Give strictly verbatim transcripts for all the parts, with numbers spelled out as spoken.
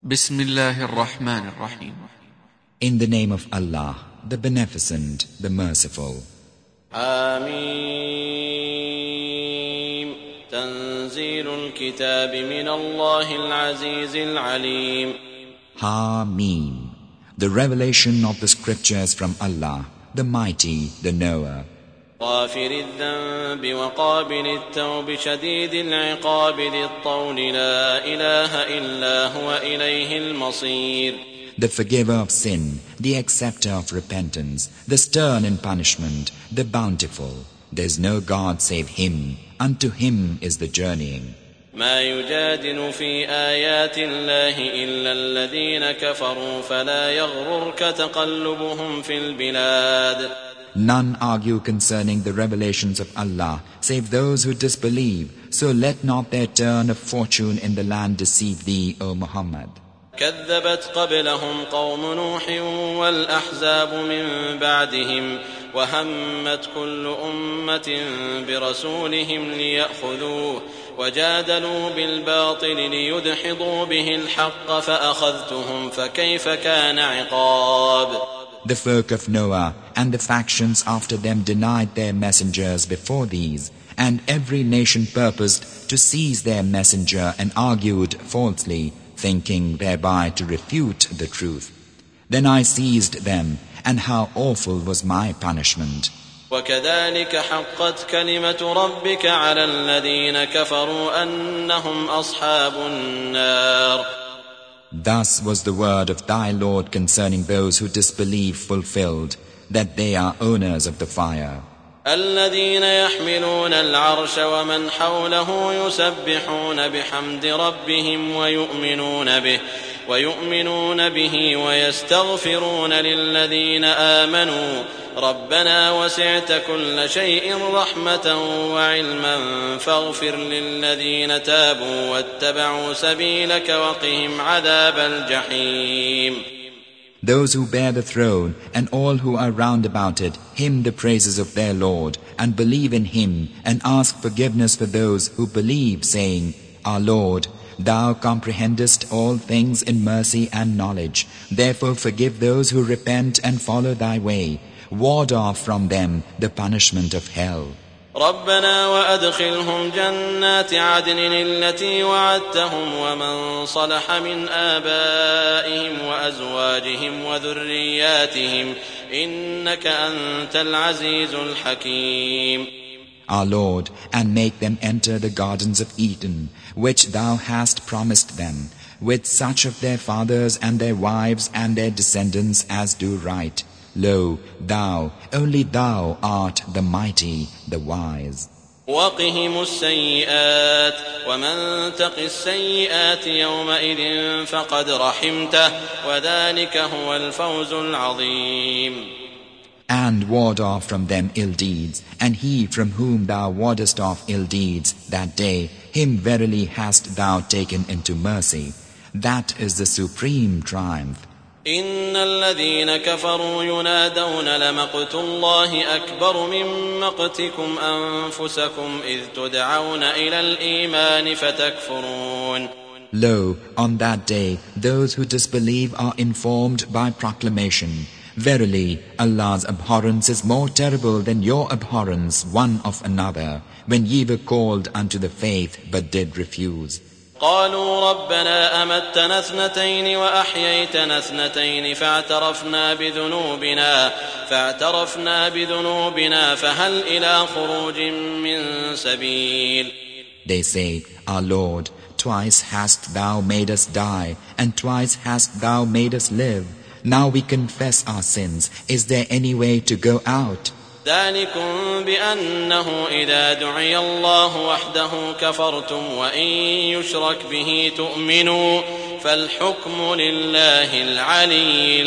Bismillahir Rahmanir Rahim. In the name of Allah, the Beneficent, the Merciful. آمين. تنزيل الكتاب من الله العزيز العليم. Hameen. The revelation of the scriptures from Allah, the Mighty, the Knower. غافر الذنب وقابل التوب شديد العقاب ذي الطول لا إله إلا هو إليه المصير. The forgiver of sin, the acceptor of repentance, the stern in punishment, the bountiful. There is no God save Him. Unto Him is the journeying. ما يجادل في آيات الله إلا الذين كفروا فلا يغررك تقلبهم في البلاد. None argue concerning the revelations of Allah, save those who disbelieve. So let not their turn of fortune in the land deceive thee, O Muhammad. كذبت قبلهم قوم نوح والأحزاب من بعدهم وهمت كل أمة برسولهم ليأخذوه وجادلوا بالباطل ليدحضوا به الحق فأخذتهم فكيف كان عقاب. The folk of Noah and the factions after them denied their messengers before these, and every nation purposed to seize their messenger and argued falsely, thinking thereby to refute the truth. Then I seized them, and how awful was my punishment. وكذلك حقت كلمة ربك على الذين كفروا أنهم أصحاب النار. Thus was the word of thy Lord concerning those who disbelieve fulfilled, that they are owners of the fire. الذين يحملون العرش ومن حوله يسبحون بحمد ربهم ويؤمنون به ويؤمنون به ويستغفرون للذين آمنوا ربنا وسعت كل شيء رحمة وعلما فاغفر للذين تابوا واتبعوا سبيلك وقهم عذاب الجحيم. Those who bear the throne and all who are round about it hymn the praises of their Lord and believe in Him and ask forgiveness for those who believe, saying, Our Lord, Thou comprehendest all things in mercy and knowledge. Therefore forgive those who repent and follow Thy way. Ward off from them the punishment of hell. ربنا وأدخلهم جنات عدن التي وعدتهم ومن صلح من آبائهم وأزواجهم وذرياتهم إنك أنت العزيز الحكيم. Our Lord, and make them enter the gardens of Eden, which Thou hast promised them, with such of their fathers and their wives and their descendants as do right. Lo, Thou, only Thou art the mighty, the wise. وقهم السيئات ومن تق السيئات يومئذ فقد رحمته وذلك هو الفوز العظيم. And ward off from them ill deeds, and he from whom Thou wardest off ill deeds that day, him verily hast Thou taken into mercy. That is the supreme triumph. إن الذين كفروا ينادون لمقت الله أكبر من مقتكم أنفسكم إذ تدعون إلى الإيمان فتكفرون. Lo, on that day, those who disbelieve are informed by proclamation. Verily, Allah's abhorrence is more terrible than your abhorrence one of another, when ye were called unto the faith but did refuse. قالوا ربنا أمتنا اثنتين وأحييتنا اثنتين فاعترفنا بذنوبنا فاعترفنا بذنوبنا فهل إلى خروج من سبيل. They say, Our Lord, twice hast Thou made us die, and twice hast Thou made us live. Now we confess our sins. Is there any way to go out? ذلكم بأنه إذا دعي الله وحده كفرتم وإن يشرك به تؤمنوا فالحكم لله العلي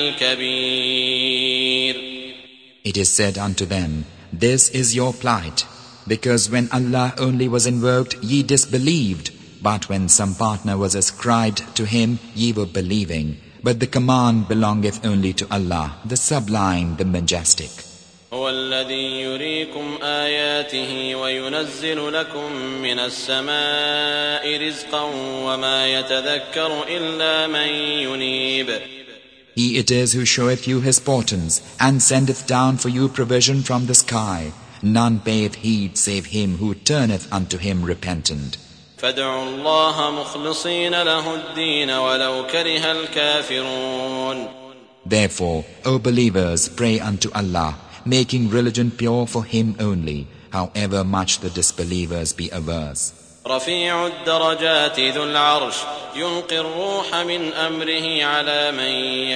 الكبير. It is said unto them, This is your plight, because when Allah only was invoked, ye disbelieved, but when some partner was ascribed to Him, ye were believing. But the command belongeth only to Allah, the Sublime, the Majestic. هو الذي يريكم آياته وينزل لكم من السماء رزقا وما يتذكر إلا من ينيب. He it is who showeth you his portents, and sendeth down for you provision from the sky. None payeth heed save him who turneth unto him repentant. فادعوا الله مخلصين له الدين ولو كره الكافرون. Therefore, O believers, pray unto Allah, making religion pure for him only, however much the disbelievers be averse. رفيع الدرجات ذو العرش يلقي الروح من أمره على من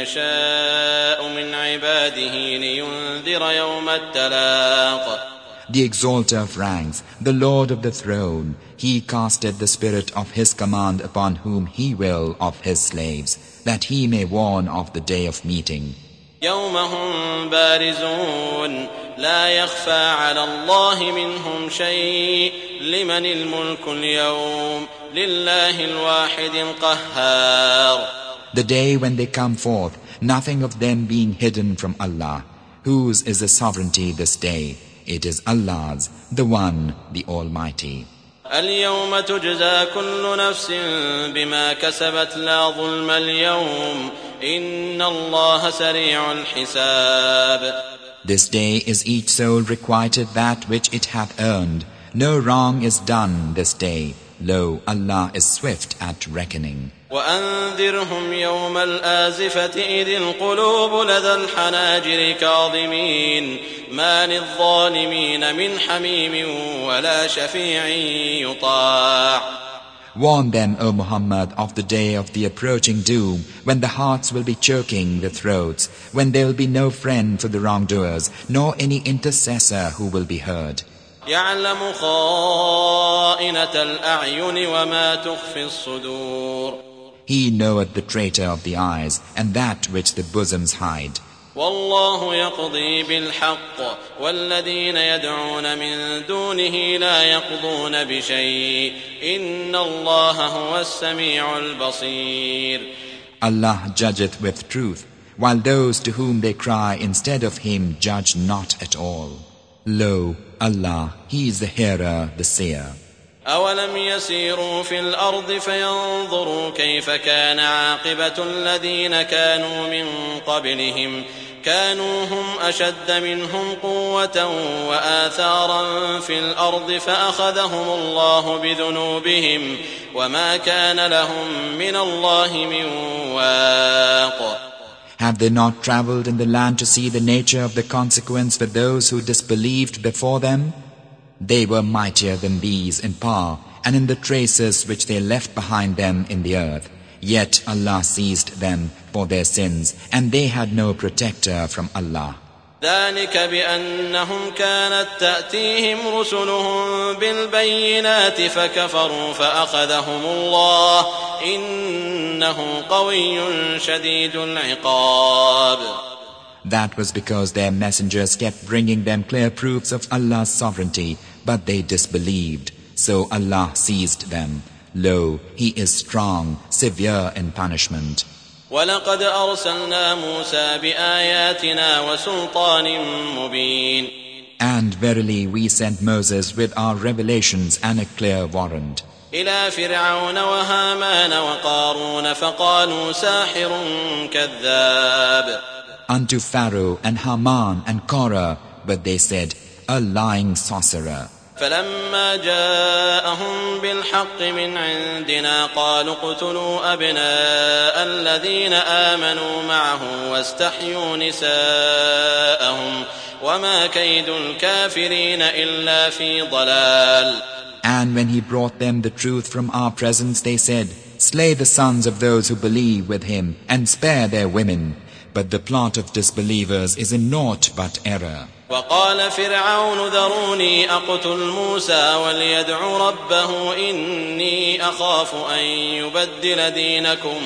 يشاء من عباده لينذر يوم التلاق. The exalter of ranks, the Lord of the throne, he casteth the spirit of his command upon whom he will of his slaves, that he may warn of the day of meeting. يوم هم بارزون لا يخفى على الله منهم شيء لمن الملك اليوم لله الواحد القهار. The day when they come forth, nothing of them being hidden from Allah. Whose is the sovereignty this day? It is Allah's, the One, the Almighty. اليوم تجزى كل نفس بما كسبت لا ظلم اليوم إن الله سريع الحساب. This day is each soul requited that which it hath earned. No wrong is done this day. Lo, Allah is swift at reckoning. وأنذرهم يوم الآزفة إذ القلوب لدى الحناجر كاظمين ما للظالمين من حميم ولا شفيع يطاع. Warn them, O Muhammad, of the day of the approaching doom, when the hearts will be choking the throats, when there will be no friend for the wrongdoers, nor any intercessor who will be heard. يعلم خائنة الأعين وما تخفي الصدور. He knoweth the traitor of the eyes, and that which the bosoms hide. والله يقضي بالحق والذين يدعون من دونه لا يقضون بشيء إن الله هو السميع البصير. Allah judgeth with truth, while those to whom they cry instead of him judge not at all. Lo, Allah, He is the hearer, the seer. أولم يسيروا في الأرض فينظروا كيف كان عاقبة الذين كانوا من قبلهم كانوا هم أشد منهم قوة وآثارا في الأرض فأخذهم الله بذنوبهم وما كان لهم من الله من واق. Have they not travelled in the land to see the nature of the consequence for those who disbelieved before them? They were mightier than these in power and in the traces which they left behind them in the earth. Yet Allah seized them for their sins, and they had no protector from Allah. ذلك بأنهم كانت تأتيهم رسلهم بالبينات فكفروا فأخذهم الله إنه قوي شديد العقاب. That was because their messengers kept bringing them clear proofs of Allah's sovereignty, but they disbelieved. So Allah seized them. Lo, He is strong, severe in punishment. ولقد أرسلنا موسى بآياتنا وسلطان مبين. And verily we sent Moses with our revelations and a clear warrant. إلى فرعون وهامان وقارون فقالوا ساحر كذاب. Unto Pharaoh and Haman and Korah, but they said, a lying sorcerer. فلما جاءهم بالحق من عندنا قالوا اقتلوا أبناء الذين آمنوا معه واستحيوا نساءهم وما كيد الكافرين إلا في ضلال. And when he brought them the truth from our presence, they said, slay the sons of those who believe with him and spare their women. But the plot of disbelievers is in naught but error. وقال فرعون ذروني أقتل موسى وليدع ربه إني أخاف أن يبدل دينكم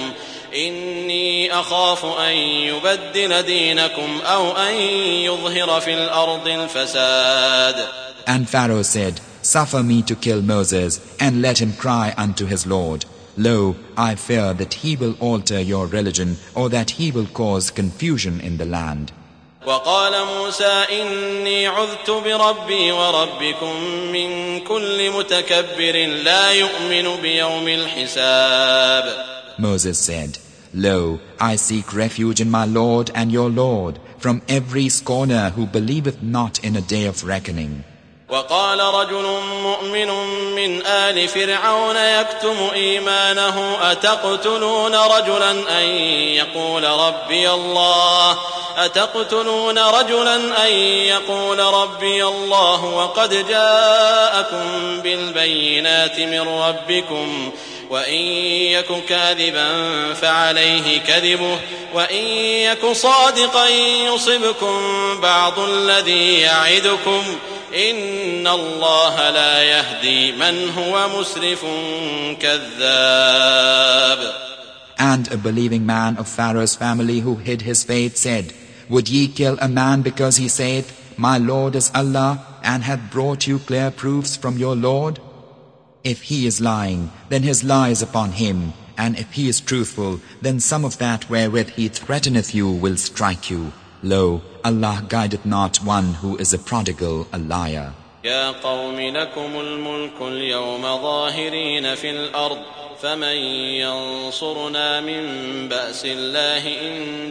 إني أخاف أن يبدل دينكم أو أن يظهر في الأرض الفساد. And Pharaoh said, suffer me to kill Moses and let him cry unto his Lord. Lo, I fear that he will alter your religion or that he will cause confusion in the land. وقال موسى إني عذت بربي وربكم من كل متكبر لا يؤمن بيوم الحساب. Moses said, Lo, I seek refuge in my Lord and your Lord from every scorner who believeth not in a day of reckoning. وقال رجل مؤمن من آل فرعون يكتم إيمانه أتقتلون رجلا أن يقول ربي الله أتقتلون رجلا أن يقول ربي الله وقد جاءكم بالبينات من ربكم وإن يك كاذبا فعليه كذبه وإن يك صادقا يصبكم بعض الذي يعدكم إن الله لا يهدي من هو مسرف كذاب. And a believing man of Pharaoh's family who hid his faith said, Would ye kill a man because he saith, My Lord is Allah, and hath brought you clear proofs from your Lord? If he is lying, then his lie is upon him, and if he is truthful, then some of that wherewith he threateneth you will strike you. Lo, Allah guideth not one who is a prodigal, a liar. يا قوم لكم الملك اليوم ظاهرين في الأرض فمن ينصرنا من بأس الله إن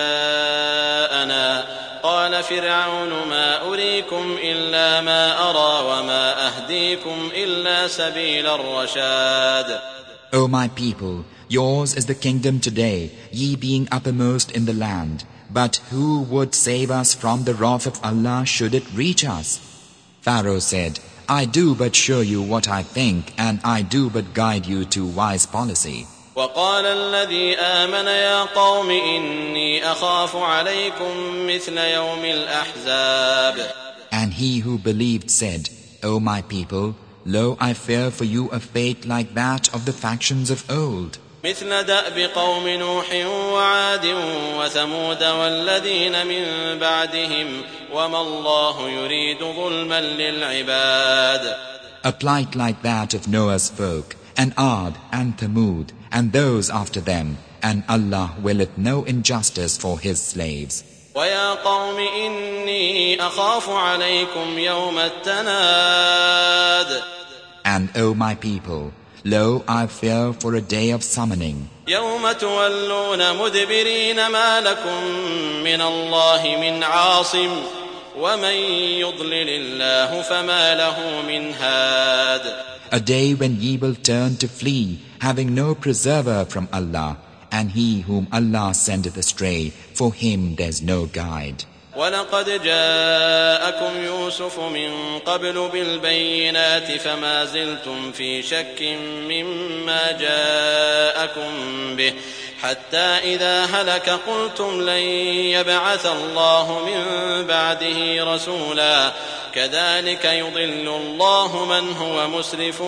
جاءنا قال فرعون ما أريكم إلا ما أرى وما أهديكم إلا سبيل الرشاد. O my people, yours is the kingdom today, ye being uppermost in the land. But who would save us from the wrath of Allah should it reach us? Pharaoh said, I do but show you what I think, and I do but guide you to wise policy. وقال الذي آمن يا قوم إني أخاف عليكم مثل يوم الأحزاب. And he who believed said, O my people, lo, I fear for you a fate like that of the factions of old. مثل دأب قوم نوح وعاد وثمود والذين من بعدهم وما الله يريد ظلما للعباد. A plight like that of Noah's folk, and Ad and Thamud, and those after them, and Allah willeth no injustice for His slaves. ويا قوم إني أخاف عليكم يوم التناد. And O my people, lo, I fear for a day of summoning. يوم تولون مدبرين ما لكم من الله من عاصم ومن يضلل الله فما له من هاد. A day when ye will turn to flee, having no preserver from Allah, and he whom Allah sendeth astray, for him there's no guide. ولقد جاءكم يوسف من قبل بالبينات فما زلتم في شك مما جاءكم به حتى إذا هلك قلتم لن يبعث الله من بعده رسولا كذلك يضل الله من هو مسرف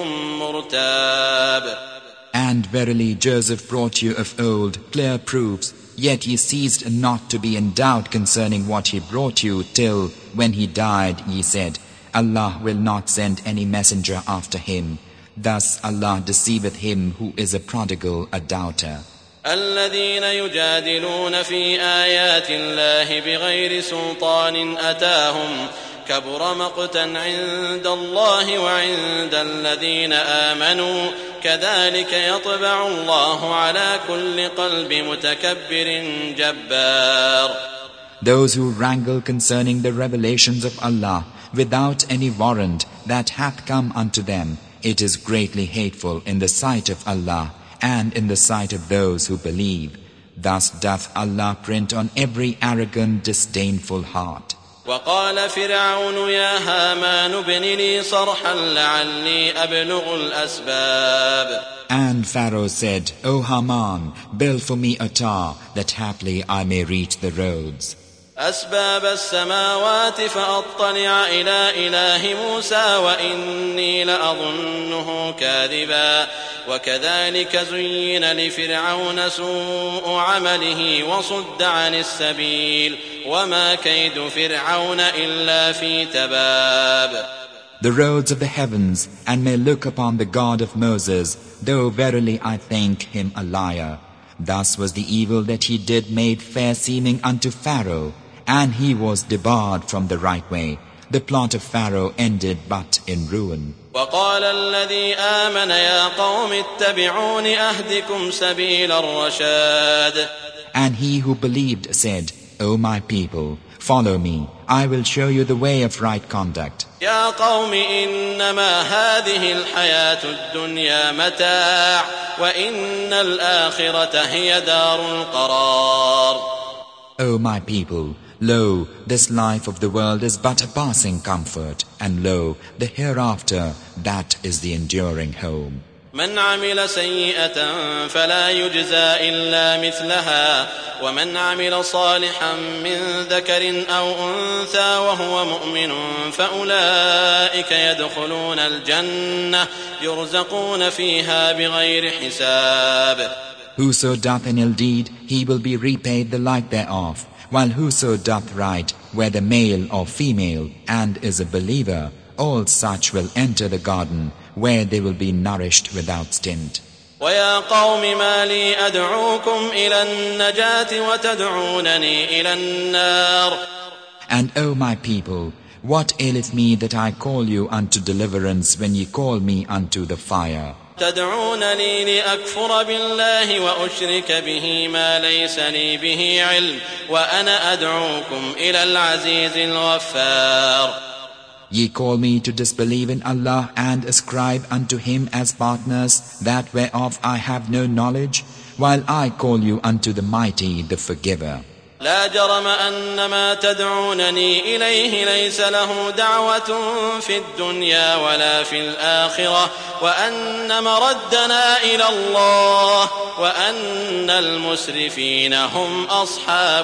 مرتاب. And verily Joseph brought you of old clear proofs, yet ye ceased not to be in doubt concerning what he brought you, till, when he died, ye said, Allah will not send any messenger after him. Thus Allah deceiveth him who is a prodigal, a doubter. الذين يجادلون في آيات الله بغير سلطان أتاهم كبر مقتا عند الله وعند الذين آمنوا كذلك يطبع الله على كل قلب متكبر جبار. Those who wrangle concerning the revelations of Allah without any warrant that hath come unto them, it is greatly hateful in the sight of Allah and in the sight of those who believe. Thus doth Allah print on every arrogant, disdainful heart. وقال فرعون يا هامان ابن لي صرحا لعلي أبلغ الأسباب. And Pharaoh said, O Haman, build for me a tower, that haply I may reach the roads. أسباب السماوات فأطلع إلى إله موسى وإني لأظنه كاذبا وكذلك زين لفرعون سوء عمله وصد عن السبيل وما كيد فرعون إلا في تباب. The roads of the heavens, and may look upon the God of Moses, though verily I think him a liar. Thus was the evil that he did made fair seeming unto Pharaoh, and he was debarred from the right way. The plot of Pharaoh ended but in ruin. وقال الذي آمن يا قوم اتبعون أهدكم سبيل الرشاد. And he who believed said, O my people, follow me, I will show you the way of right conduct. يا قوم إنما هذه الحياة الدنيا متاع وإن الآخرة هي دار القرار. O my people, lo, this life of the world is but a passing comfort, and lo, the hereafter, that is the enduring home. من عمل سيئة فلا يجزى إلا مثلها ومن عمل صالحا من ذكر أو أنثى وهو مؤمن فأولئك يدخلون الجنة يرزقون فيها بغير حساب. Whoso doth an ill deed, he will be repaid the like thereof, while whoso doth right, whether male or female, and is a believer, all such will enter the garden, where they will be nourished without stint. ويا قوم ما لي أدعوكم إلى النجاة وتدعونني إلى النار. And O my people, what aileth me that I call you unto deliverance when ye call me unto the fire? تدعونني لأكفر بالله وأشرك به ما ليس لي به علم وأنا أدعوكم إلى العزيز الغفار. Ye call me to disbelieve in Allah and ascribe unto Him as partners that whereof I have no knowledge, while I call you unto the Mighty, the Forgiver. لا جرم أن ما تدعونني إليه ليس له دعوة في الدنيا ولا في الآخرة وأن مردنا إلى الله وأن المسرفين هم أصحاب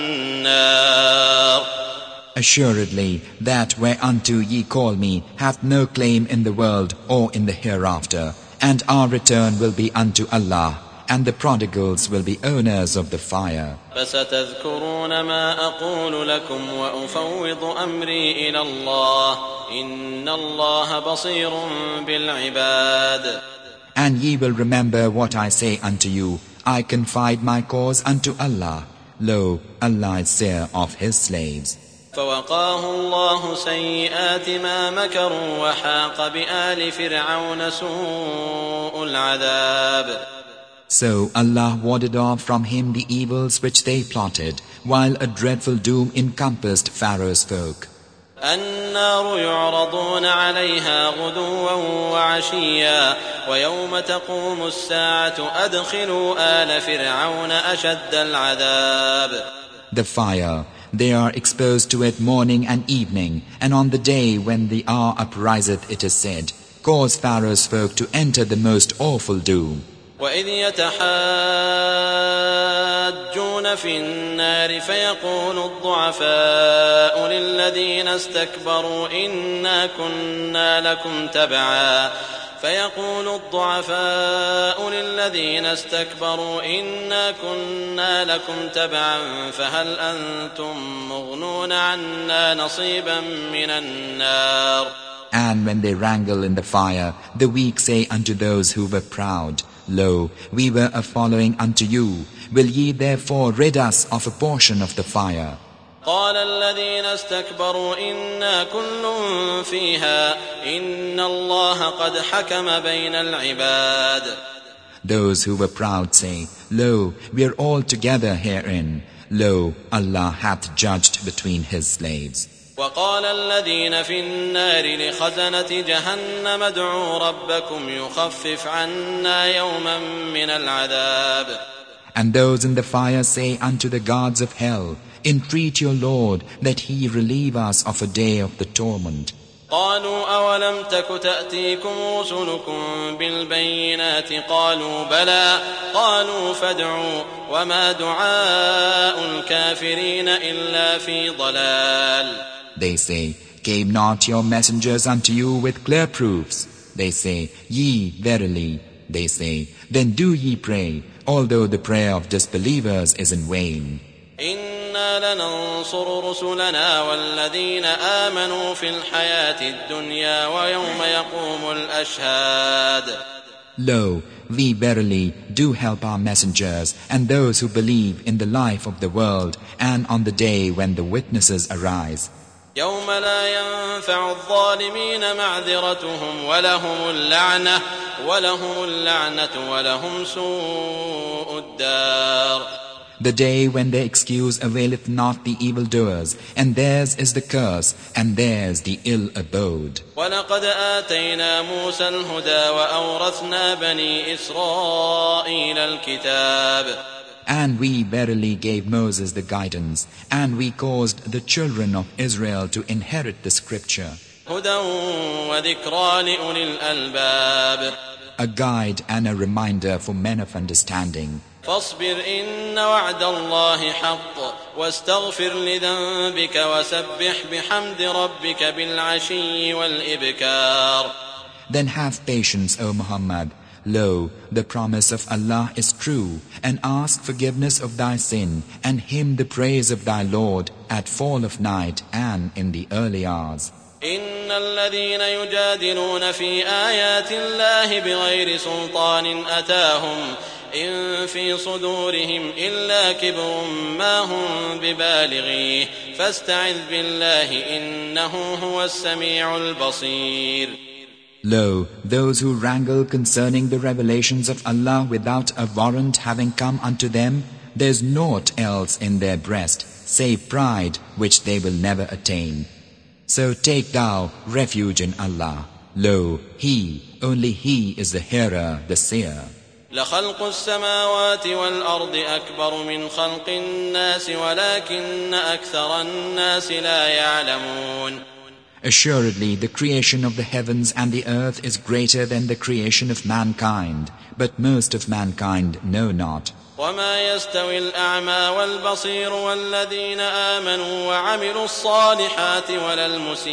النار. Assuredly, that whereunto ye call me hath no claim in the world or in the hereafter, and our return will be unto Allah, and the prodigals will be owners of the fire. فستذكرون ما أقول لكم وأفوض أمري إلى الله إن الله بصير بالعباد. And ye will remember what I say unto you. I confide my cause unto Allah. Lo, Allah is seer of His slaves. فوقاه الله سيئات ما مكروا وحاق بآل فرعون سوء العذاب. So Allah warded off from him the evils which they plotted, while a dreadful doom encompassed Pharaoh's folk. النار يعرضون عليها غدوا وعشيا ويوم تقوم الساعة أدخلوا آل فرعون أشد العذاب. The fire, they are exposed to it morning and evening, and on the day when the hour upriseth it is said, cause Pharaoh's folk to enter the most awful doom. وإذ يتحاجون في النار فيقول الضعفاء للذين استكبروا إنا كنا لكم تبعا فيقول الضعفاء للذين استكبروا إنا كنا لكم تبعا فهل أنتم مغنون عنا نصيبا من النار. And when they wrangle in the fire, the weak say unto those who were proud, Lo, we were a following unto you. Will ye therefore rid us of a portion of the fire? قال الذين استكبروا إنا كل فيها إن الله قد حكم بين العباد. Those who were proud say, Lo, we are all together herein. Lo, Allah hath judged between His slaves. وقال الذين في النار لخزنة جهنم ادعوا ربكم يخفف عنا يوما من العذاب. And those in the fire say unto the guards of hell, Entreat your Lord that He relieve us of a day of the torment. قالوا أولم تك تأتيكم رسلكم بالبينات قالوا بلى قالوا فادعوا وما دعاء الكافرين إلا في ضلال. They say, Came not your messengers unto you with clear proofs? They say, Ye, verily. They say, Then do ye pray, although the prayer of disbelievers is in vain. إنا لننصر رسلنا والذين آمنوا في الحياة الدنيا ويوم يقوم الأشهاد. Lo, we verily do help our messengers and those who believe in the life of the world and on the day when the witnesses arise. يوم لا ينفع الظالمين معذرتهم ولهم اللعنة ولهم اللعنة ولهم سوء الدار. The day when their excuse availeth not the evildoers, and theirs is the curse, and theirs the ill abode. وَلَقَدْ آتَيْنَا مُوسَى الْهُدَى وَأَوْرَثْنَا بَنِي إِسْرَائِيلَ الْكِتَابَ. And we verily gave Moses the guidance, and we caused the children of Israel to inherit the scripture. هُدًى وَذِكْرَى لِأُولِي الْأَلْبَابِ. A guide and a reminder for men of understanding. فاصبر إن وعد الله حق واستغفر لذنبك وسبح بحمد ربك بالعشي والإبكار. Then have patience, O Muhammad. Lo, the promise of Allah is true, and ask forgiveness of thy sin, and hymn the praise of thy Lord at fall of night and in the early hours. إن الذين يجادلون في آيات الله بغير سلطان أتاهم إن في صدورهم إلا كبر ما هم ببالغيه فاستعذ بالله إنه هو السميع البصير. Lo, those who wrangle concerning the revelations of Allah without a warrant having come unto them, there is naught else in their breast save pride which they will never attain. So take thou refuge in Allah. Lo, He, only He is the hearer, the seer. لخلق السماوات والأرض أكبر من خلق الناس ولكن أكثر الناس لا يعلمون. Assuredly, the creation of the heavens and the earth is greater than the creation of mankind, but most of mankind know not. وما يستوي الأعمى والبصير والذين آمنوا وعملوا الصالحات ولا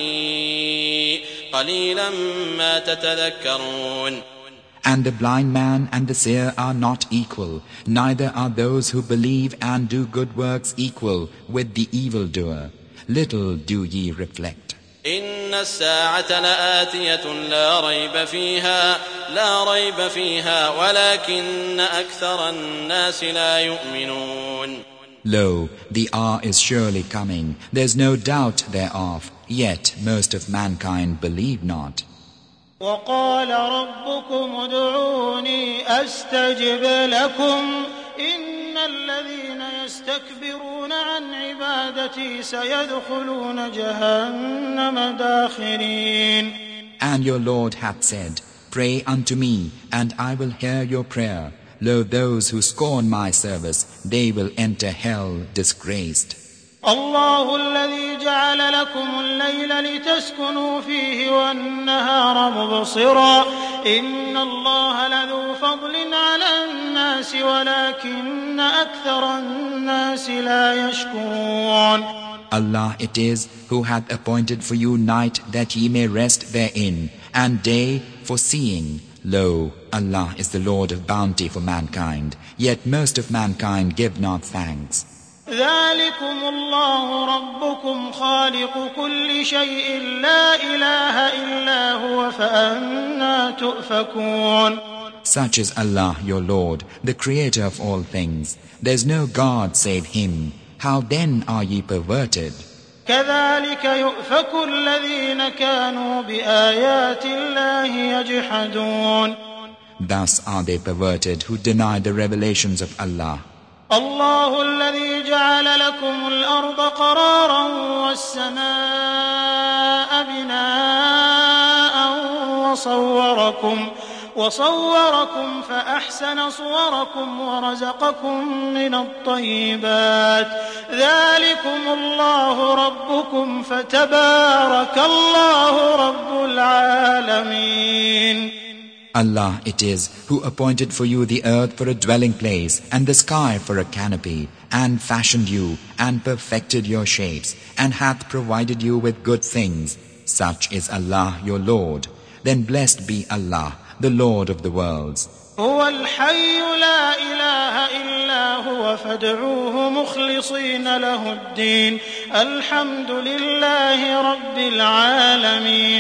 المسيء قليلا ما تتذكرون. And the blind man and the seer are not equal, neither are those who believe and do good works equal with the evildoer. Little do ye reflect. إن الساعة لآتية لا ريب فيها لا ريب فيها ولكن أكثر الناس لا يؤمنون. Lo, the hour is surely coming, there is no doubt thereof, yet most of mankind believe not. وقال ربكم ادعوني أستجب لكم إن الذين يستكبرون عن عبادتي سيدخلون جهنم داخرين. And your Lord hath said, Pray unto me, and I will hear your prayer. Lo, those who scorn my service, they will enter hell disgraced. الله الذي جعل لكم الليل لتسكنوا فيه والنهار مبصرا إن الله لذو فضل على الناس ولكن أكثر الناس لا يشكرون. Allah it is who hath appointed for you night that ye may rest therein, and day for seeing. Lo, Allah is the Lord of bounty for mankind, yet most of mankind give not thanks. ذلكم الله ربكم خالق كل شيء لا إله إلا هو فأنى تؤفكون. Such is Allah your Lord, the creator of all things. There is no God save Him. How then are ye perverted? كذلك يؤفك الذين كانوا بآيات الله يجحدون. Thus are they perverted who deny the revelations of Allah. الله الذي جعل لكم الأرض قرارا والسماء بناء وصوركم وصوركم فأحسن صوركم ورزقكم من الطيبات ذلكم الله ربكم فتبارك الله رب العالمين. Allah it is who appointed for you the earth for a dwelling place and the sky for a canopy, and fashioned you and perfected your shapes, and hath provided you with good things. Such is Allah your Lord. Then blessed be Allah, the Lord of the worlds. هو الحي لا إله إلا هو فادعوه مخلصين له الدين الحمد لله رب العالمين.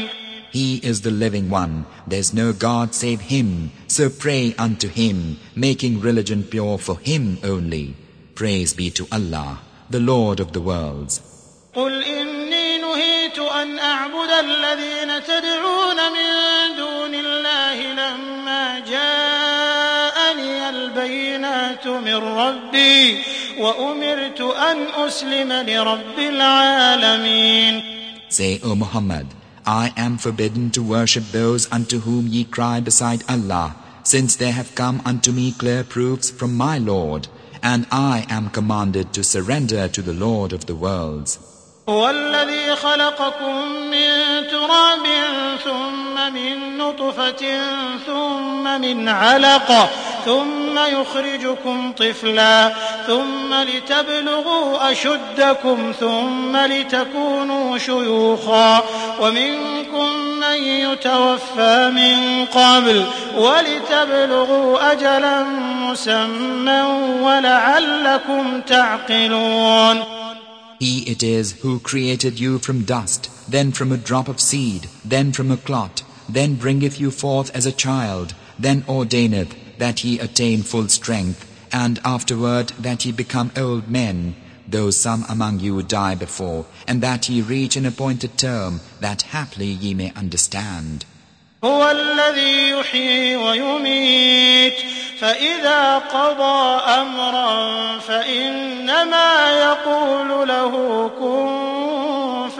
He is the living one. There is no God save Him. So pray unto Him, making religion pure for Him only. Praise be to Allah, the Lord of the worlds. قل إني نهيت أن أعبد الذين تدعون من دون الله لما جاءني البينات من ربي وأمرت أن أسلم لرب العالمين. Say, O Muhammad, I am forbidden to worship those unto whom ye cry beside Allah, since there have come unto me clear proofs from my Lord, and I am commanded to surrender to the Lord of the worlds. هو الذي خلقكم من تراب ثم من نطفة ثم من علقة ثم يخرجكم طفلا ثم لتبلغوا أشدكم ثم لتكونوا شيوخا ومنكم من يتوفى من قبل ولتبلغوا أجلا مسمى ولعلكم تعقلون. He it is who created you from dust, then from a drop of seed, then from a clot, then bringeth you forth as a child, then ordaineth that ye attain full strength, and afterward that ye become old men, though some among you die before, and that ye reach an appointed term, that haply ye may understand. هو الذي يحيي ويميت فإذا قضى أمرا فإنما يقول له كن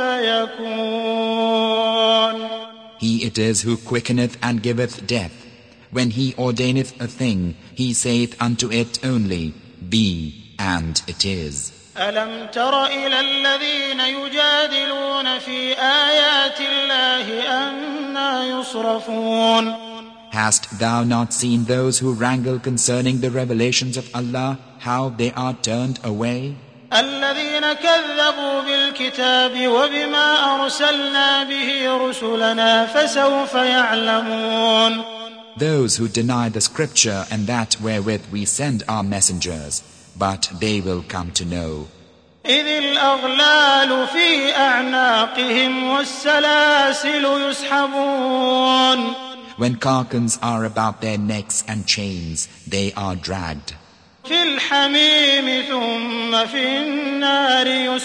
فيكون. He it is who quickeneth and giveth death. When He ordaineth a thing, He saith unto it only, Be, and it is. ألم تر إلى الذين يجادلون في آيات الله أنى يصرفون. Hast thou not seen those who wrangle concerning the revelations of Allah, how they are turned away? الذين كذبوا بالكتاب وبما أرسلنا به رسلنا فسوف يعلمون. Those who deny the scripture and that wherewith we send our messengers, but they will come to know. إذ الأغلال في أعناقهم والسلاسل يسحبون. When carcans are about their necks and chains, they are dragged. في الحميم ثم في النار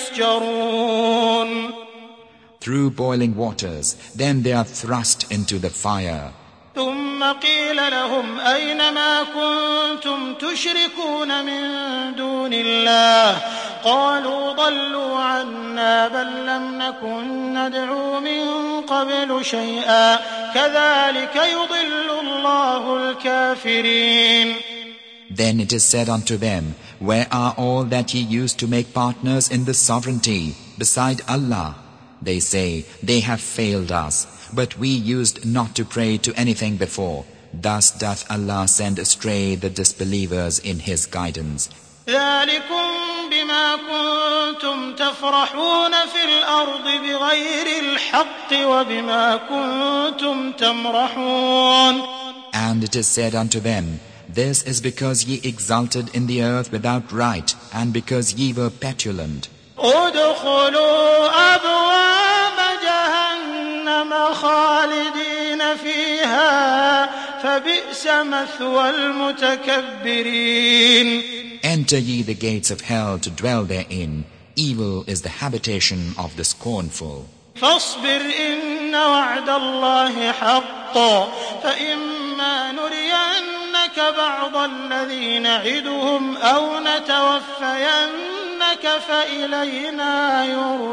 يسجرون. Through boiling waters, then they are thrust into the fire. ثم قيل لهم أين ما كنتم تشركون من دون الله قالوا ضلوا عنا بل لم نكن ندعو من قبل شيئا كذلك يضل الله الكافرين. Then it is said unto them, Where are all that ye used to make partners in the sovereignty beside Allah? They say, They have failed us, but we used not to pray to anything before. Thus doth Allah send astray the disbelievers in His guidance. ذلكم بما كنتم تفرحون في الأرض بغير الحق وبما كنتم تمرحون. And it is said unto them, This is because ye exulted in the earth without right, and because ye were petulant. ادخلوا أبواب جهنم خالدين فيها فبئس مثوى المتكبرين. Enter ye the gates of hell to dwell therein. Evil is the habitation of the scornful. فاصبر إن وعد الله حق فإما نرينك بعض الذي نعدهم أو نتوفينك فإلينا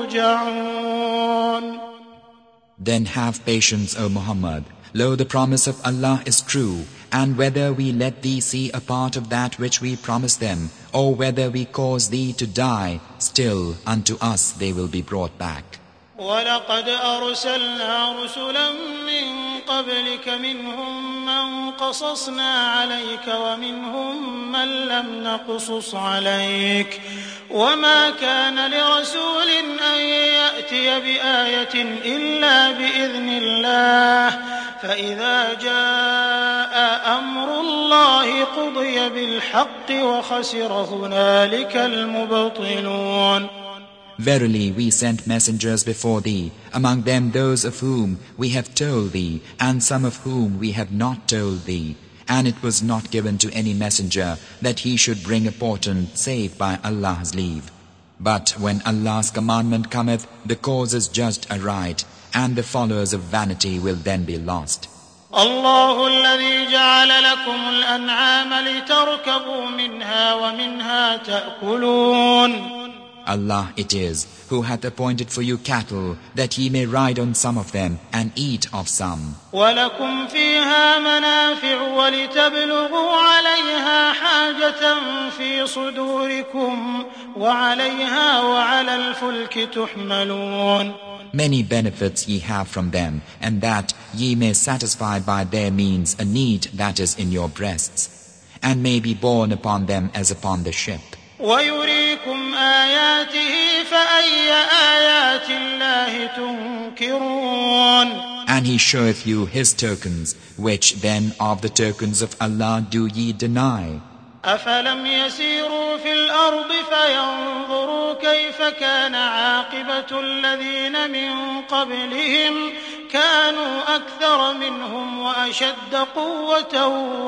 يرجعون. Then have patience, O Muhammad. Lo, the promise of Allah is true, and whether we let thee see a part of that which we promise them, or whether we cause thee to die, still unto us they will be brought back. ولقد أرسلنا رسلا من قبلك منهم من قصصنا عليك ومنهم من لم نقصص عليك وما كان لرسول أن يأتي بآية إلا بإذن الله فإذا جاء أمر الله قضي بالحق وخسر هنالك المبطلون. Verily we sent messengers before thee, among them those of whom we have told thee, and some of whom we have not told thee. And it was not given to any messenger that he should bring a portent save by Allah's leave. But when Allah's commandment cometh, the cause is judged aright, and the followers of vanity will then be lost. الله الذي جعل لكم الأنعام لتركبوا منها ومنها تأكلون. Allah it is who hath appointed for you cattle, that ye may ride on some of them and eat of some. وَلَكُمْ فِيهَا مَنَافِعُ وَلِتَبْلُغُوا عَلَيْهَا حَاجَةً فِي صُدُورِكُمْ وَعَلَيْهَا وَعَلَى الْفُلْكِ تُحْمَلُونَ. Many benefits ye have from them, and that ye may satisfy by their means a need that is in your breasts, and may be borne upon them as upon the ship. وَيُرِيكُمْ آيَاتِهِ فَأَيَّ آيَاتِ اللَّهِ تُنْكِرُونَ. And he showeth you his tokens, which then of the tokens of Allah do ye deny? أَفَلَمْ يَسِيرُوا فِي الْأَرْضِ فَيَنْظُرُوا كَيْفَ كَانَ عَاقِبَةُ الَّذِينَ مِنْ قَبْلِهِمْ كَانُوا أَكْثَرَ مِنْهُمْ وَأَشَدَّ قُوَّةً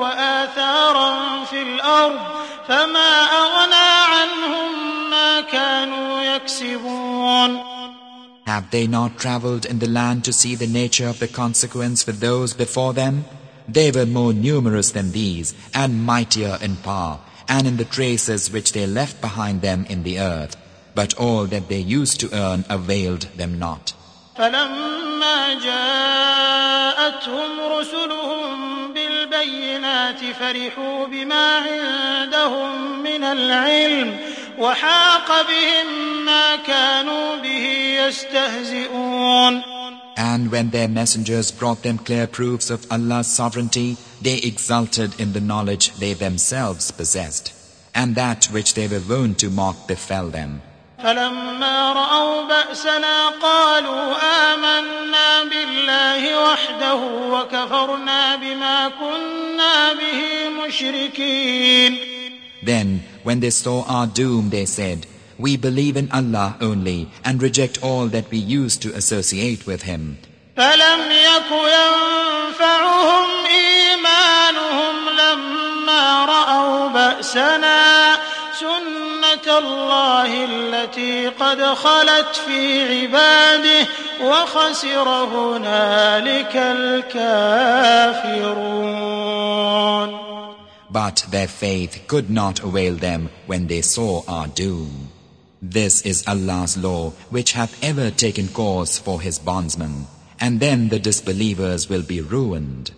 وَآثَارًا فِي الْأَرْضِ فَمَا أَغْنَى عَنْهُمْ مَا كَانُوا يَكْسِبُونَ. Have they not travelled in the land to see the nature of the consequence for those before them? They were more numerous than these, and mightier in power, and in the traces which they left behind them in the earth. But all that they used to earn availed them not. فَلَمَّا جَاءَتْهُمْ رُسُلُهُم بِالْبَيِّنَاتِ فَرِحُوا بِمَا عِندَهُم مِّنَ الْعِلْمِ وَحَاقَ بِهِم مَّا كَانُوا بِهِ يَسْتَهْزِئُونَ. And when their messengers brought them clear proofs of Allah's sovereignty, they exulted in the knowledge they themselves possessed, and that which they were wont to mock befell them. فَلَمَّا رَأَوْا بَأْسَنَا قَالُوا آمَنَّا بِاللَّهِ وَحْدَهُ وَكَفَرْنَا بِمَا كُنَّا بِهِ مُشْرِكِينَ. Then, when they saw our doom, they said, We believe in Allah only, and reject all that we used to associate with Him. فَلَمْ يَكُ يَنفَعُهُمْ إِيمَانُهُمْ لَمَّا رَأَوْا بَأْسَنَا سُنَّةَ اللَّهِ الَّتِي قَدْ خَلَتْ فِي عِبَادِهِ وَخَسِرَ هُنَالِكَ الْكَافِرُونَ. But their faith could not avail them when they saw our doom. This is Allah's law, which hath ever taken course for His bondsmen, and then the disbelievers will be ruined.